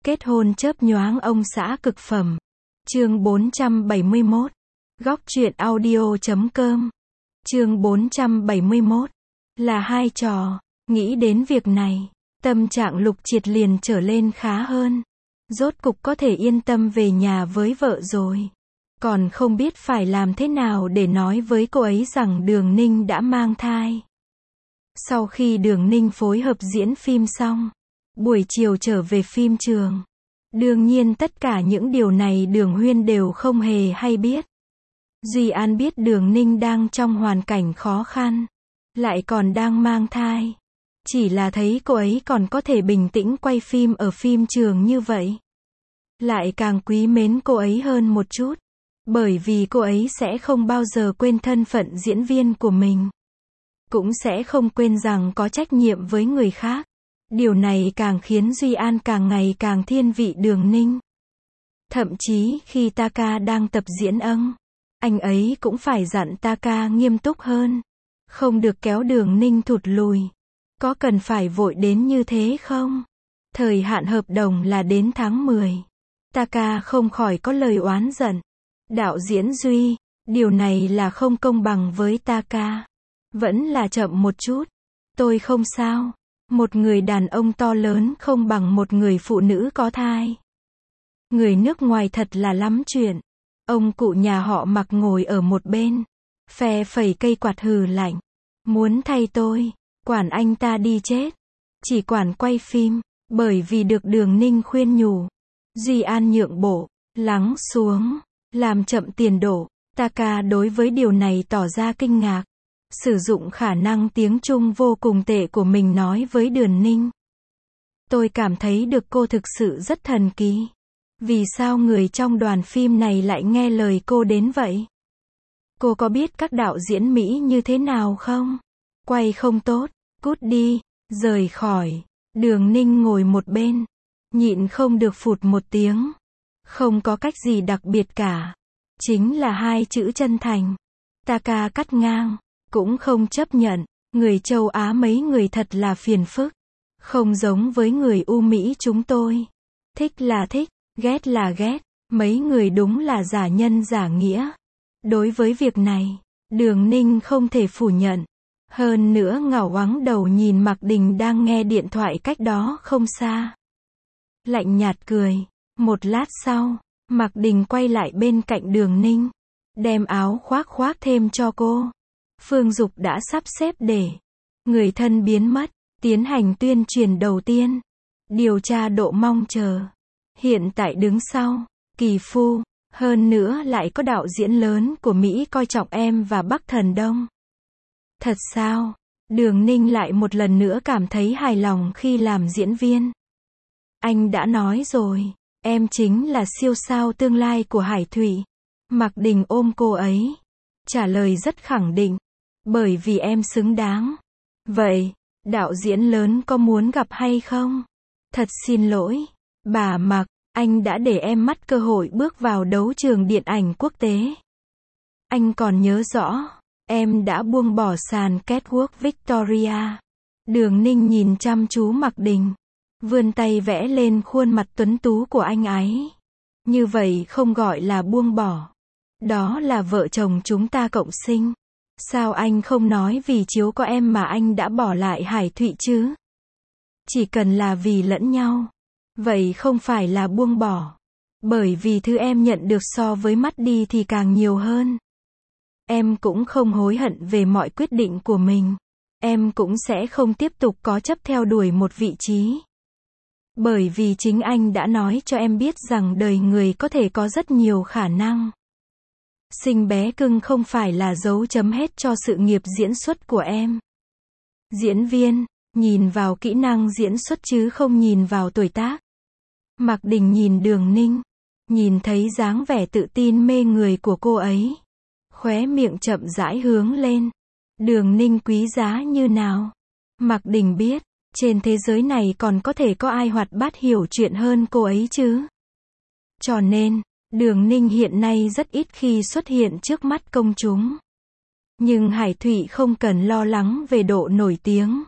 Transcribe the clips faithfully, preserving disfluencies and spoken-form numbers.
Kết hôn chớp nhoáng ông xã cực phẩm. Chương bốn trăm bảy mươi mốt. Góc truyện audio chấm com. Chương bốn trăm bảy mươi mốt. Là hai trò. Nghĩ đến việc này, tâm trạng Lục Triệt liền trở lên khá hơn. Rốt cục có thể yên tâm về nhà với vợ rồi. Còn không biết phải làm thế nào để nói với cô ấy rằng Đường Ninh đã mang thai. Sau khi Đường Ninh phối hợp diễn phim xong, buổi chiều trở về phim trường. Đương nhiên tất cả những điều này Đường Huyên đều không hề hay biết. Duy An biết Đường Ninh đang trong hoàn cảnh khó khăn, lại còn đang mang thai. Chỉ là thấy cô ấy còn có thể bình tĩnh quay phim ở phim trường như vậy, lại càng quý mến cô ấy hơn một chút. Bởi vì cô ấy sẽ không bao giờ quên thân phận diễn viên của mình, cũng sẽ không quên rằng có trách nhiệm với người khác. Điều này càng khiến Duy An càng ngày càng thiên vị Đường Ninh. Thậm chí khi Taka đang tập diễn âng, anh ấy cũng phải dặn Taka nghiêm túc hơn, không được kéo Đường Ninh thụt lùi. Có cần phải vội đến như thế không? Thời hạn hợp đồng là đến tháng mười. Taka không khỏi có lời oán giận. Đạo diễn Duy, điều này là không công bằng với Taka. Vẫn là chậm một chút. Tôi không sao. Một người đàn ông to lớn không bằng một người phụ nữ có thai. Người nước ngoài thật là lắm chuyện. Ông cụ nhà họ Mặc ngồi ở một bên, phe phẩy cây quạt hừ lạnh. Muốn thay tôi, quản anh ta đi chết. Chỉ quản quay phim, bởi vì được Đường Ninh khuyên nhủ. Duy An nhượng bộ, lắng xuống, làm chậm tiền đổ. Taka đối với điều này tỏ ra kinh ngạc. Sử dụng khả năng tiếng Trung vô cùng tệ của mình nói với Đường Ninh. Tôi cảm thấy được cô thực sự rất thần kỳ. Vì sao người trong đoàn phim này lại nghe lời cô đến vậy? Cô có biết các đạo diễn Mỹ như thế nào không? Quay không tốt, cút đi, rời khỏi. Đường Ninh ngồi một bên, nhịn không được phụt một tiếng. Không có cách gì đặc biệt cả. Chính là hai chữ chân thành. Taka cắt ngang. Cũng không chấp nhận. Người châu Á mấy người thật là phiền phức. Không giống với người U Mỹ chúng tôi. Thích là thích, ghét là ghét. Mấy người đúng là giả nhân giả nghĩa. Đối với việc này, Đường Ninh không thể phủ nhận. Hơn nữa ngảo ngoắng đầu nhìn Mạc Đình đang nghe điện thoại cách đó không xa. Lạnh nhạt cười. Một lát sau, Mạc Đình quay lại bên cạnh Đường Ninh, đem áo khoác khoác thêm cho cô. Phương Dục đã sắp xếp để người thân biến mất, tiến hành tuyên truyền đầu tiên, điều tra độ mong chờ. Hiện tại đứng sau, Kỳ Phu, hơn nữa lại có đạo diễn lớn của Mỹ coi trọng em và Bắc Thần Đông. Thật sao? Đường Ninh lại một lần nữa cảm thấy hài lòng khi làm diễn viên. Anh đã nói rồi, em chính là siêu sao tương lai của Hải Thụy. Mạc Đình ôm cô ấy, trả lời rất khẳng định. Bởi vì em xứng đáng. Vậy, đạo diễn lớn có muốn gặp hay không? Thật xin lỗi, bà Mạc, anh đã để em mất cơ hội bước vào đấu trường điện ảnh quốc tế. Anh còn nhớ rõ, em đã buông bỏ sàn Catwalk Victoria. Đường Ninh nhìn chăm chú Mạc Đình, vươn tay vẽ lên khuôn mặt tuấn tú của anh ấy. Như vậy không gọi là buông bỏ. Đó là vợ chồng chúng ta cộng sinh. Sao anh không nói vì chiếu có em mà anh đã bỏ lại Hải Thụy chứ? Chỉ cần là vì lẫn nhau. Vậy không phải là buông bỏ. Bởi vì thứ em nhận được so với mất đi thì càng nhiều hơn. Em cũng không hối hận về mọi quyết định của mình. Em cũng sẽ không tiếp tục có chấp theo đuổi một vị trí. Bởi vì chính anh đã nói cho em biết rằng đời người có thể có rất nhiều khả năng. Sinh bé cưng không phải là dấu chấm hết cho sự nghiệp diễn xuất của em. Diễn viên, nhìn vào kỹ năng diễn xuất chứ không nhìn vào tuổi tác. Mạc Đình nhìn Đường Ninh, nhìn thấy dáng vẻ tự tin mê người của cô ấy. Khóe miệng chậm rãi hướng lên. Đường Ninh quý giá như nào? Mạc Đình biết, trên thế giới này còn có thể có ai hoạt bát hiểu chuyện hơn cô ấy chứ? Cho nên, Đường Ninh hiện nay rất ít khi xuất hiện trước mắt công chúng. Nhưng Hải Thụy không cần lo lắng về độ nổi tiếng.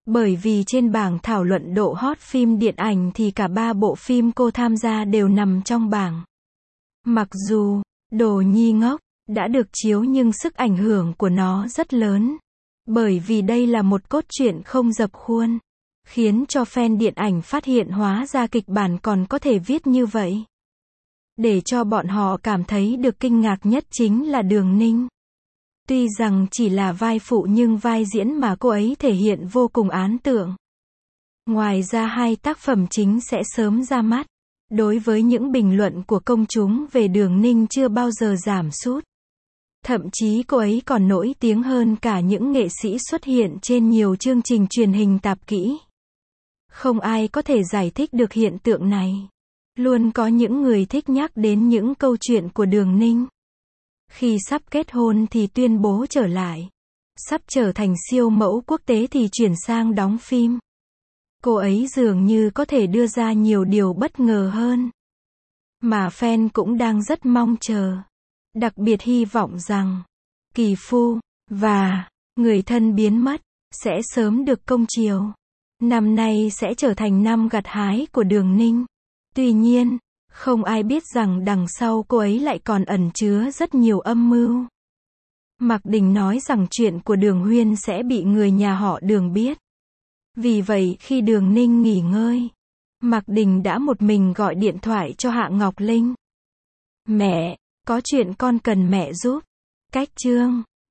Bởi vì trên bảng thảo luận độ hot phim điện ảnh thì cả ba bộ phim cô tham gia đều nằm trong bảng. Mặc dù Đồ Nhi Ngốc đã được chiếu nhưng sức ảnh hưởng của nó rất lớn. Bởi vì đây là một cốt truyện không dập khuôn, khiến cho fan điện ảnh phát hiện hóa ra kịch bản còn có thể viết như vậy. Để cho bọn họ cảm thấy được kinh ngạc nhất chính là Đường Ninh. Tuy rằng chỉ là vai phụ nhưng vai diễn mà cô ấy thể hiện vô cùng ấn tượng. Ngoài ra hai tác phẩm chính sẽ sớm ra mắt. Đối với những bình luận của công chúng về Đường Ninh chưa bao giờ giảm sút. Thậm chí cô ấy còn nổi tiếng hơn cả những nghệ sĩ xuất hiện trên nhiều chương trình truyền hình tạp kỹ. Không ai có thể giải thích được hiện tượng này. Luôn có những người thích nhắc đến những câu chuyện của Đường Ninh. Khi sắp kết hôn thì tuyên bố trở lại. Sắp trở thành siêu mẫu quốc tế thì chuyển sang đóng phim. Cô ấy dường như có thể đưa ra nhiều điều bất ngờ hơn. Mà fan cũng đang rất mong chờ. Đặc biệt hy vọng rằng Kỳ Phu và Người Thân Biến Mất sẽ sớm được công chiếu. Năm nay sẽ trở thành năm gặt hái của Đường Ninh. Tuy nhiên, không ai biết rằng đằng sau cô ấy lại còn ẩn chứa rất nhiều âm mưu. Mạc Đình nói rằng chuyện của Đường Huyên sẽ bị người nhà họ Đường biết. Vì vậy khi Đường Ninh nghỉ ngơi, Mạc Đình đã một mình gọi điện thoại cho Hạ Ngọc Linh. Mẹ, có chuyện con cần mẹ giúp. Cách chương